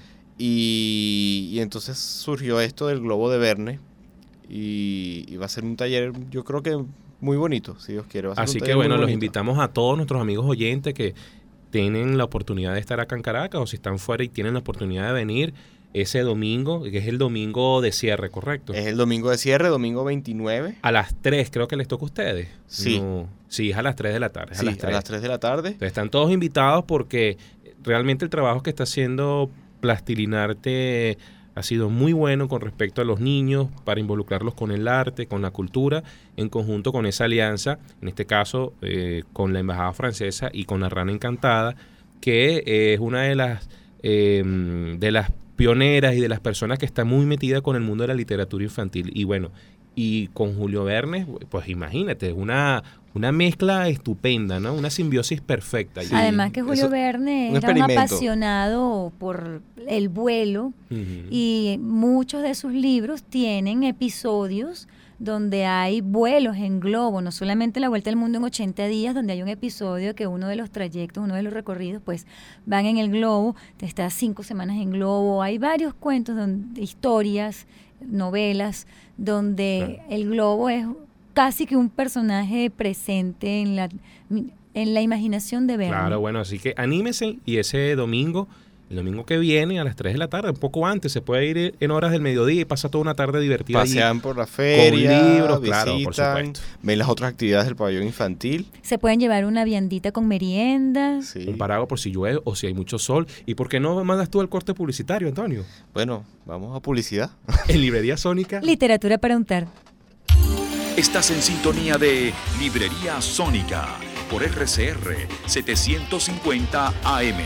Y, y entonces surgió esto del Globo de Verne y, y va a ser un taller, yo creo que muy bonito, si Dios quiere. Va a ser un Así que taller muy bueno, los bonito. invitamos a todos nuestros amigos oyentes que tienen la oportunidad de estar acá en Caracas o si están fuera y tienen la oportunidad de venir ese domingo, que es el domingo de cierre, ¿correcto? Es el domingo de cierre, domingo veintinueve. A las tres creo que les toca a ustedes. Sí. No, sí, es a las tres de la tarde. es Sí, a las tres. a las tres de la tarde. Entonces, están todos invitados porque realmente el trabajo que está haciendo Plastilinarte ha sido muy bueno con respecto a los niños, para involucrarlos con el arte, con la cultura, en conjunto con esa alianza, en este caso eh, con la Embajada Francesa y con la Rana Encantada, que eh, es una de las, eh, de las pioneras y de las personas que está muy metida con el mundo de la literatura infantil. Y bueno, y con Julio Verne, pues imagínate, una, una mezcla estupenda, ¿no? Una simbiosis perfecta. Sí. Además que Julio eso- Verne un era un experimento. apasionado por el vuelo Ujú. y muchos de sus libros tienen episodios donde hay vuelos en globo, no solamente la Vuelta al Mundo en ochenta días, donde hay un episodio que uno de los trayectos, uno de los recorridos, pues van en el globo, te estás cinco semanas en globo, hay varios cuentos, donde, historias, novelas, donde Claro. el globo es casi que un personaje presente en la, en la imaginación de Verne. Claro, bueno, así que anímese y ese domingo El domingo que viene a las tres de la tarde, un poco antes, se puede ir en horas del mediodía y pasa toda una tarde divertida. Pasean allí, por la feria, con libros, visitan, claro, por supuesto. ven las otras actividades del pabellón infantil. Se pueden llevar una viandita con merienda. Sí. Un paraguas por si llueve o si hay mucho sol. ¿Y por qué no mandas tú el corte publicitario, Antonio? Bueno, vamos a publicidad. En Librería Sónica. Literatura para untar. Estás en sintonía de Librería Sónica por R C R setecientos cincuenta A M.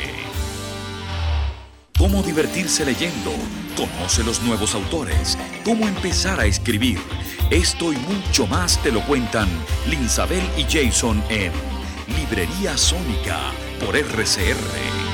Cómo divertirse leyendo, conoce los nuevos autores, cómo empezar a escribir. Esto y mucho más te lo cuentan Linsabel y Jason en Librería Sónica por R C R.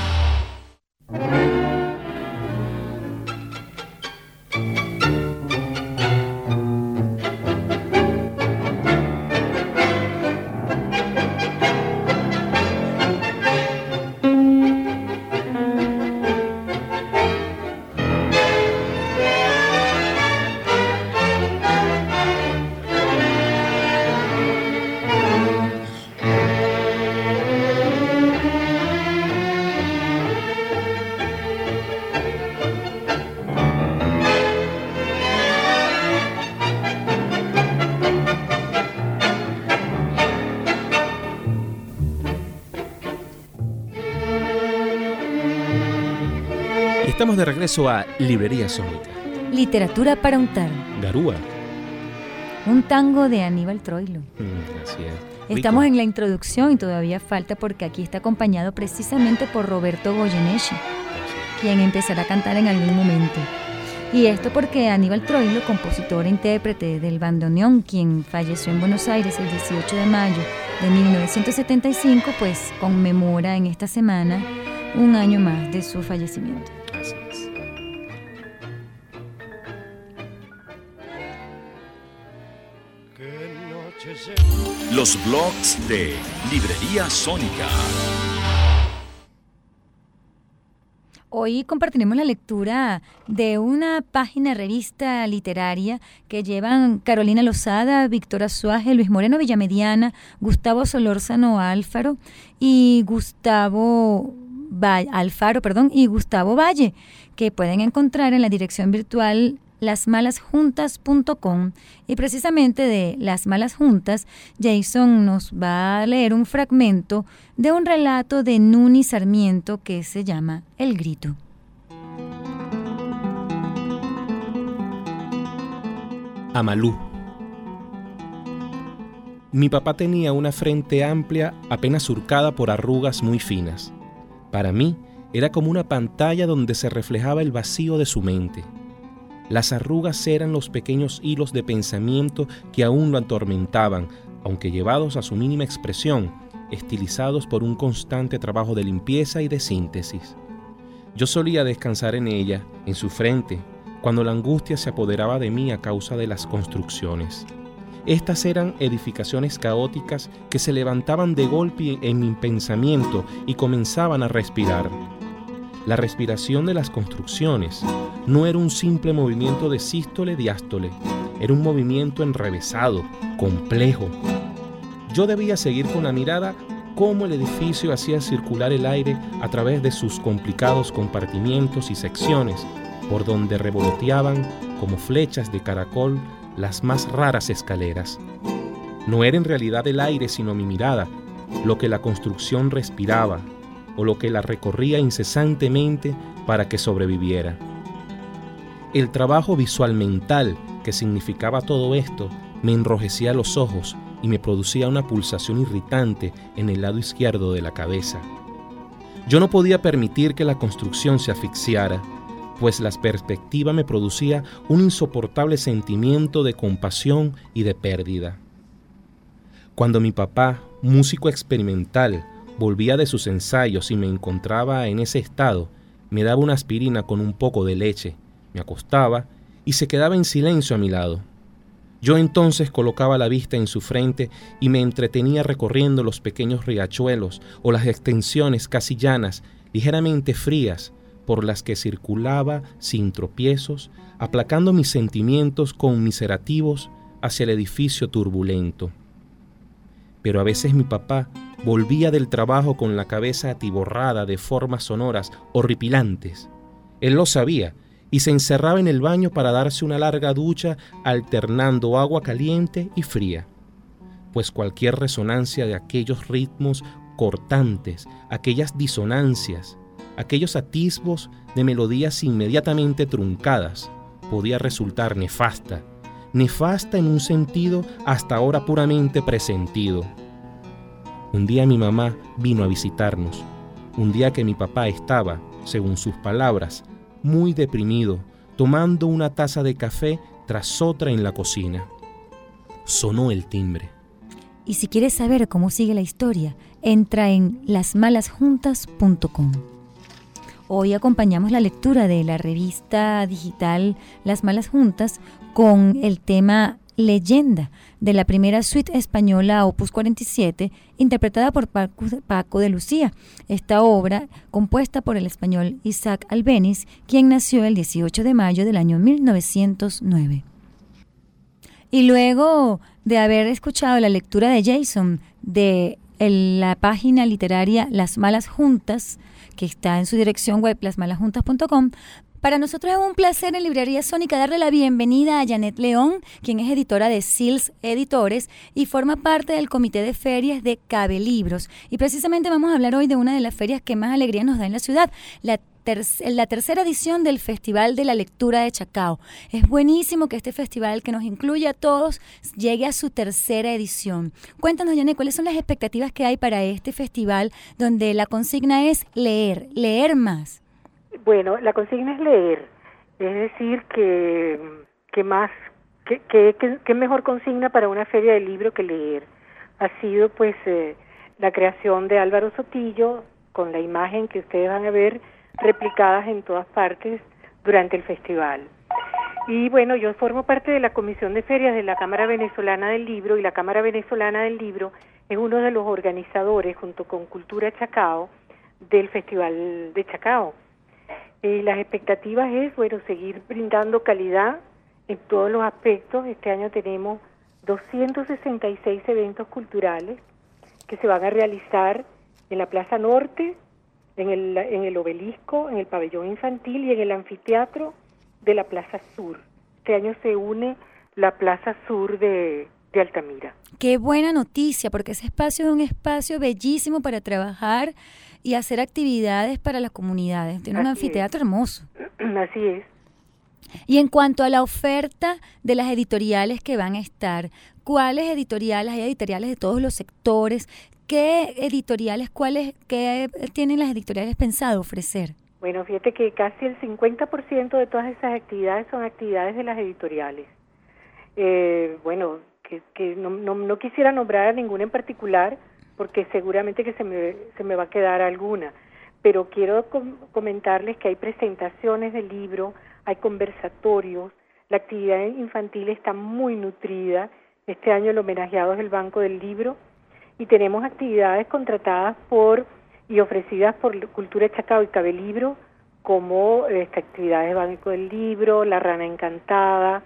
Estamos de regreso a Librería Sónica. Literatura para untar. Garúa. Un tango de Aníbal Troilo. Mm, así es. Rico. Estamos en la introducción y todavía falta porque aquí está acompañado precisamente por Roberto Goyeneche, quien empezará a cantar en algún momento. Y esto porque Aníbal Troilo, compositor e intérprete del bandoneón, quien falleció en Buenos Aires el dieciocho de mayo de mil novecientos setenta y cinco, pues conmemora en esta semana un año más de su fallecimiento. Así es. Los blogs de Librería Sónica. Hoy compartiremos la lectura de una página revista literaria que llevan Carolina Lozada, Víctor Azuaje, Luis Moreno Villamediana, Gustavo Solórzano Alfaro y Gustavo Va- Alfaro, perdón, y Gustavo Valle, que pueden encontrar en la dirección virtual las malas juntas punto com. Y precisamente de Las Malas Juntas, Jason nos va a leer un fragmento de un relato de Nuni Sarmiento que se llama El Grito. Amalú. Mi papá tenía una frente amplia apenas surcada por arrugas muy finas. Para mí era como una pantalla donde se reflejaba el vacío de su mente. Las arrugas eran los pequeños hilos de pensamiento que aún lo atormentaban, aunque llevados a su mínima expresión, estilizados por un constante trabajo de limpieza y de síntesis. Yo solía descansar en ella, en su frente, cuando la angustia se apoderaba de mí a causa de las construcciones. Estas eran edificaciones caóticas que se levantaban de golpe en mi pensamiento y comenzaban a respirar. La respiración de las construcciones no era un simple movimiento de sístole-diástole, era un movimiento enrevesado, complejo. Yo debía seguir con la mirada cómo el edificio hacía circular el aire a través de sus complicados compartimientos y secciones, por donde revoloteaban como flechas de caracol las más raras escaleras. No era en realidad el aire sino mi mirada, lo que la construcción respiraba, o lo que la recorría incesantemente para que sobreviviera. El trabajo visual mental que significaba todo esto me enrojecía los ojos y me producía una pulsación irritante en el lado izquierdo de la cabeza. Yo no podía permitir que la construcción se asfixiara, pues la perspectiva me producía un insoportable sentimiento de compasión y de pérdida. Cuando mi papá, músico experimental, volvía de sus ensayos y me encontraba en ese estado, me daba una aspirina con un poco de leche, me acostaba y se quedaba en silencio a mi lado. Yo entonces colocaba la vista en su frente y me entretenía recorriendo los pequeños riachuelos o las extensiones casi llanas, ligeramente frías, por las que circulaba sin tropiezos, aplacando mis sentimientos conmiserativos hacia el edificio turbulento. Pero a veces mi papá volvía del trabajo con la cabeza atiborrada de formas sonoras horripilantes. Él lo sabía y se encerraba en el baño para darse una larga ducha alternando agua caliente y fría, pues cualquier resonancia de aquellos ritmos cortantes, aquellas disonancias, aquellos atisbos de melodías inmediatamente truncadas, podía resultar nefasta, nefasta en un sentido hasta ahora puramente presentido. Un día mi mamá vino a visitarnos, un día que mi papá estaba, según sus palabras, muy deprimido, tomando una taza de café tras otra en la cocina. Sonó el timbre. Y si quieres saber cómo sigue la historia, entra en las malas juntas punto com. Hoy acompañamos la lectura de la revista digital Las Malas Juntas con el tema Leyenda, de la primera suite española Opus cuarenta y siete, interpretada por Paco, Paco de Lucía. Esta obra, compuesta por el español Isaac Albéniz, quien nació el dieciocho de mayo del año mil novecientos nueve. Y luego de haber escuchado la lectura de Jason de el, la página literaria Las Malas Juntas, que está en su dirección web las malas juntas punto com, para nosotros es un placer en Librería Sónica darle la bienvenida a Janet León, quien es editora de Sils Editores y forma parte del comité de ferias de Cabe Libros. Y precisamente vamos a hablar hoy de una de las ferias que más alegría nos da en la ciudad, la, ter- la tercera edición del Festival de la Lectura de Chacao. Es buenísimo que este festival, que nos incluye a todos, llegue a su tercera edición. Cuéntanos, Janet, ¿cuáles son las expectativas que hay para este festival donde la consigna es leer, leer más? Bueno, la consigna es leer, es decir, que, que más, que, que, que, que mejor consigna para una feria de libro que leer. Ha sido pues eh, la creación de Álvaro Sotillo, con la imagen que ustedes van a ver replicadas en todas partes durante el festival. Y bueno, yo formo parte de la Comisión de Ferias de la Cámara Venezolana del Libro, y la Cámara Venezolana del Libro es uno de los organizadores, junto con Cultura Chacao, del Festival de Chacao. Y las expectativas es, bueno, seguir brindando calidad en todos los aspectos. Este año tenemos doscientos sesenta y seis eventos culturales que se van a realizar en la Plaza Norte, en el, en el Obelisco, en el Pabellón Infantil y en el Anfiteatro de la Plaza Sur. Este año se une la Plaza Sur de, de Altamira. Qué buena noticia, porque ese espacio es un espacio bellísimo para trabajar y hacer actividades para las comunidades. Tiene un Así anfiteatro es. hermoso. Así es. Y en cuanto a la oferta de las editoriales que van a estar, ¿cuáles editoriales? Hay editoriales de todos los sectores. ¿Qué editoriales, cuáles, qué tienen las editoriales pensado ofrecer? Bueno, fíjate que casi el cincuenta por ciento de todas esas actividades son actividades de las editoriales. Eh, bueno, que, que no, no, no quisiera nombrar a ninguna en particular, porque seguramente que se me, se me va a quedar alguna, pero quiero com- comentarles que hay presentaciones de libros, hay conversatorios, la actividad infantil está muy nutrida. Este año el homenajeado es el Banco del Libro, y tenemos actividades contratadas por y ofrecidas por Cultura Chacao y Cabe Libro, como este, actividades Banco del Libro, La Rana Encantada,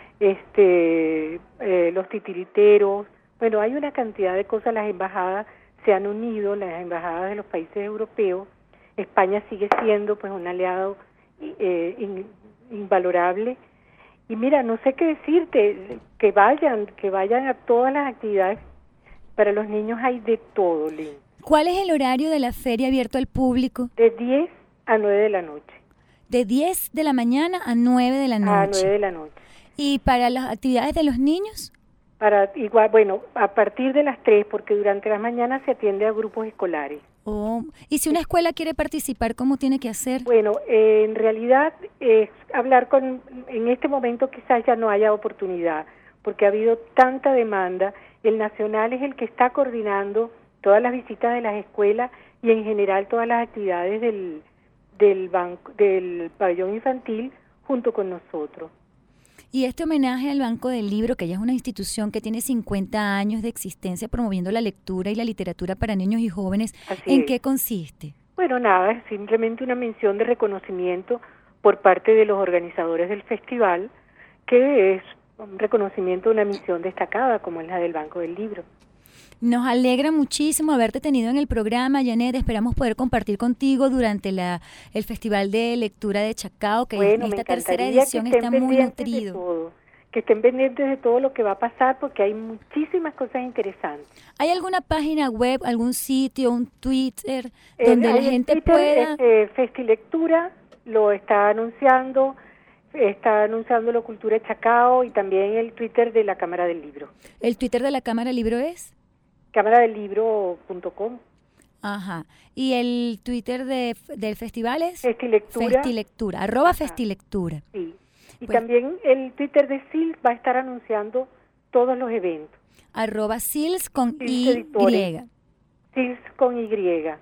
este, eh, los titiriteros. Bueno, hay una cantidad de cosas. Las embajadas se han unido, las embajadas de los países europeos. España sigue siendo pues un aliado eh, in, invalorable. Y mira, no sé qué decirte, que vayan, que vayan a todas las actividades. Para los niños hay de todo, Lynn. ¿Cuál es el horario de la feria abierto al público? De diez a nueve de la noche. De diez de la mañana a nueve de la noche. A nueve de la noche. ¿Y para las actividades de los niños? Para igual, bueno, a partir de las tres, porque durante las mañanas se atiende a grupos escolares. Oh, ¿y si una escuela quiere participar, cómo tiene que hacer? Bueno, eh, en realidad es hablar con, en este momento quizás ya no haya oportunidad, porque ha habido tanta demanda. El Nacional es el que está coordinando todas las visitas de las escuelas y en general todas las actividades del, del, banco, del pabellón infantil junto con nosotros. Y este homenaje al Banco del Libro, que ya es una institución que tiene cincuenta años de existencia promoviendo la lectura y la literatura para niños y jóvenes, Así ¿en es. qué consiste? Bueno, nada, es simplemente una mención de reconocimiento por parte de los organizadores del festival, que es un reconocimiento de una misión destacada como es la del Banco del Libro. Nos alegra muchísimo haberte tenido en el programa, Janet. Esperamos poder compartir contigo durante la, el Festival de Lectura de Chacao, que Bueno, en me esta tercera encantaría edición que estén está muy pendientes de nutrido. todo, que estén pendientes de todo lo que va a pasar, porque hay muchísimas cosas interesantes. ¿Hay alguna página web, algún sitio, un Twitter, Eh, donde la hay el gente Twitter, pueda...? este, Festilectura lo está anunciando, está anunciándolo Cultura Chacao, y también el Twitter de la Cámara del Libro. ¿El Twitter de la Cámara Libro es? cámara del libro punto com. Ajá. ¿Y el Twitter de, del festival es? Festilectura. Festilectura, arroba Festilectura. Sí. Y Pues- también el Twitter de S I L va a estar anunciando todos los eventos. Arroba Sils con Sils Y Editores. S I L con Y.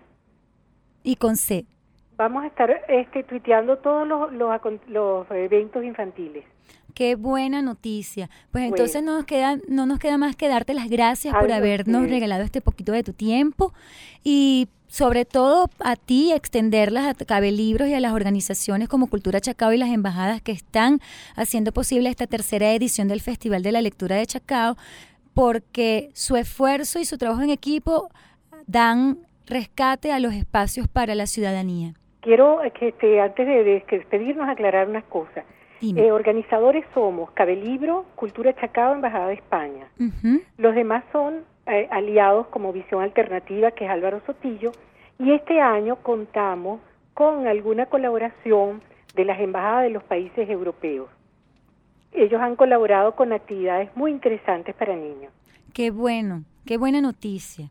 y con C. Vamos a estar este, tuiteando todos los, los, acon- los eventos infantiles. Qué buena noticia. Pues Bueno. entonces no nos queda, no nos queda más que darte las gracias Ay, por no habernos sé. regalado este poquito de tu tiempo y sobre todo a ti extenderlas a Cabelibros y a las organizaciones como Cultura Chacao y las embajadas que están haciendo posible esta tercera edición del Festival de la Lectura de Chacao, porque su esfuerzo y su trabajo en equipo dan rescate a los espacios para la ciudadanía. Quiero eh, que este, antes de, de que despedirnos aclarar unas cosas. Dime. Eh, organizadores somos Cabelibro, Cultura Chacao, Embajada de España. Ujú. Los demás son eh, aliados como Visión Alternativa, que es Álvaro Sotillo, y este año contamos con alguna colaboración de las embajadas de los países europeos. Ellos han colaborado con actividades muy interesantes para niños. Qué bueno, qué buena noticia.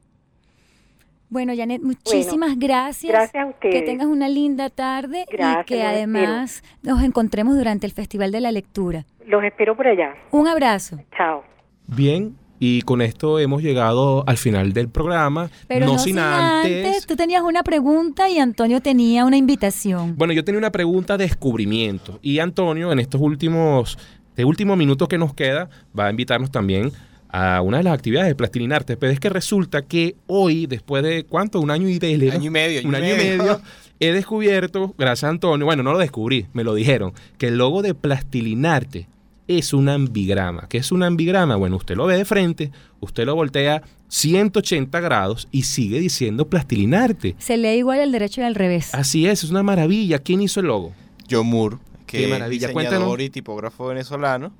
Bueno, Janet, muchísimas gracias. Gracias a ustedes. Que tengas una linda tarde Gracias, y que los además nos encontremos durante el Festival de la Lectura. Los espero por allá. Un abrazo. Chao. Bien, y con esto hemos llegado al final del programa. Pero no, sin antes, tú tenías una pregunta y Antonio tenía una invitación. Bueno, yo tenía una pregunta de descubrimiento y Antonio en estos últimos, este último minuto que nos queda va a invitarnos también a una de las actividades de Plastilinarte, pero es que resulta que hoy, después de ¿cuánto? Un año y medio. Año y medio, año un y año y medio. medio, he descubierto, gracias a Antonio, bueno, no lo descubrí, me lo dijeron, que el logo de Plastilinarte es un ambigrama. ¿Qué es un ambigrama? Bueno, usted lo ve de frente, usted lo voltea ciento ochenta grados y sigue diciendo Plastilinarte. Se lee igual al derecho y al revés. Así es, es una maravilla. ¿Quién hizo el logo? John Moore, Qué que es maravilla, diseñador cuéntanos. y tipógrafo venezolano.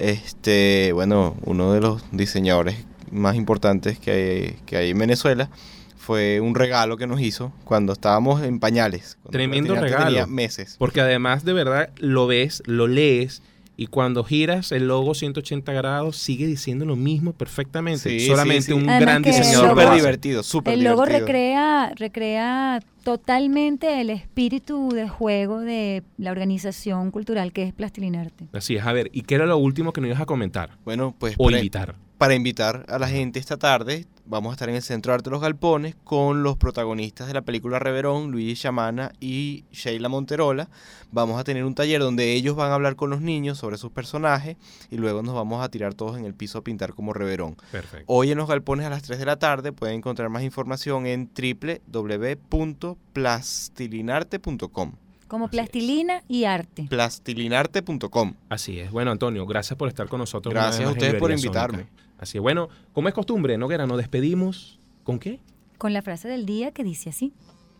Este, bueno, uno de los diseñadores más importantes que hay, que hay en Venezuela. Fue un regalo que nos hizo cuando estábamos en pañales. Cuando Tremendo Plastilinarte regalo. tenía meses. Porque además de verdad lo ves, lo lees y cuando giras el logo ciento ochenta grados sigue diciendo lo mismo perfectamente. Sí, Solamente sí, sí. un Además gran que el diseñador. logo- Súper lo hace. divertido, súper El logo divertido. recrea, recrea totalmente el espíritu de juego de la organización cultural que es Plastilinarte. Así es, a ver, ¿y qué era lo último que nos ibas a comentar? Bueno, pues O por- invitar. para invitar a la gente esta tarde, vamos a estar en el Centro de Arte de los Galpones con los protagonistas de la película Reverón, Luigi Chamana y Sheila Monterola. Vamos a tener un taller donde ellos van a hablar con los niños sobre sus personajes y luego nos vamos a tirar todos en el piso a pintar como Reverón. Perfecto. Hoy en los Galpones a las tres de la tarde pueden encontrar más información en doble u doble u doble u punto plastilinarte punto com. Como Así plastilina y arte. plastilinarte punto com. Así es. Bueno, Antonio, gracias por estar con nosotros. Gracias una a vez más ustedes en por Librería invitarme. Sónica. Así es. Bueno, como es costumbre, Noguera, nos despedimos. ¿Con qué? Con la frase del día que dice así.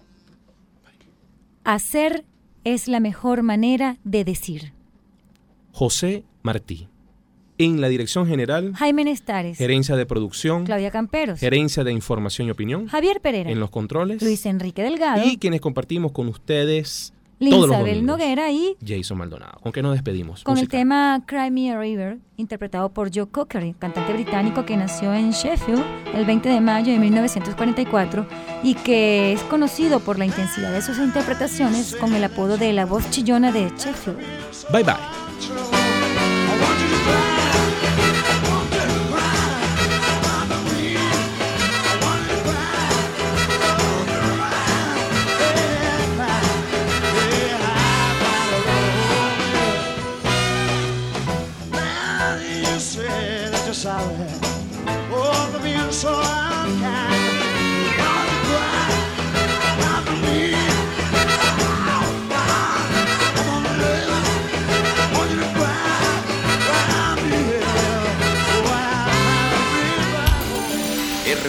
Hacer es la mejor manera de decir. José Martí. En la dirección general, Jaime Nestares. gerencia de producción, Claudia Camperos. gerencia de información y opinión, Javier Pereira. en los controles, Luis Enrique Delgado. y quienes compartimos con ustedes todos los Linsabel domingos. Noguera y Jason Maldonado. ¿Con qué nos despedimos? con el Música. tema Cry Me a River, interpretado por Joe Cocker, cantante británico que nació en Sheffield el veinte de mayo de mil novecientos cuarenta y cuatro y que es conocido por la intensidad de sus interpretaciones con el apodo de la voz chillona de Sheffield. Bye bye. One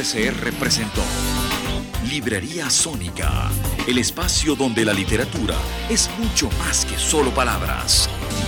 S R presentó Librería Sónica, el espacio donde la literatura es mucho más que solo palabras.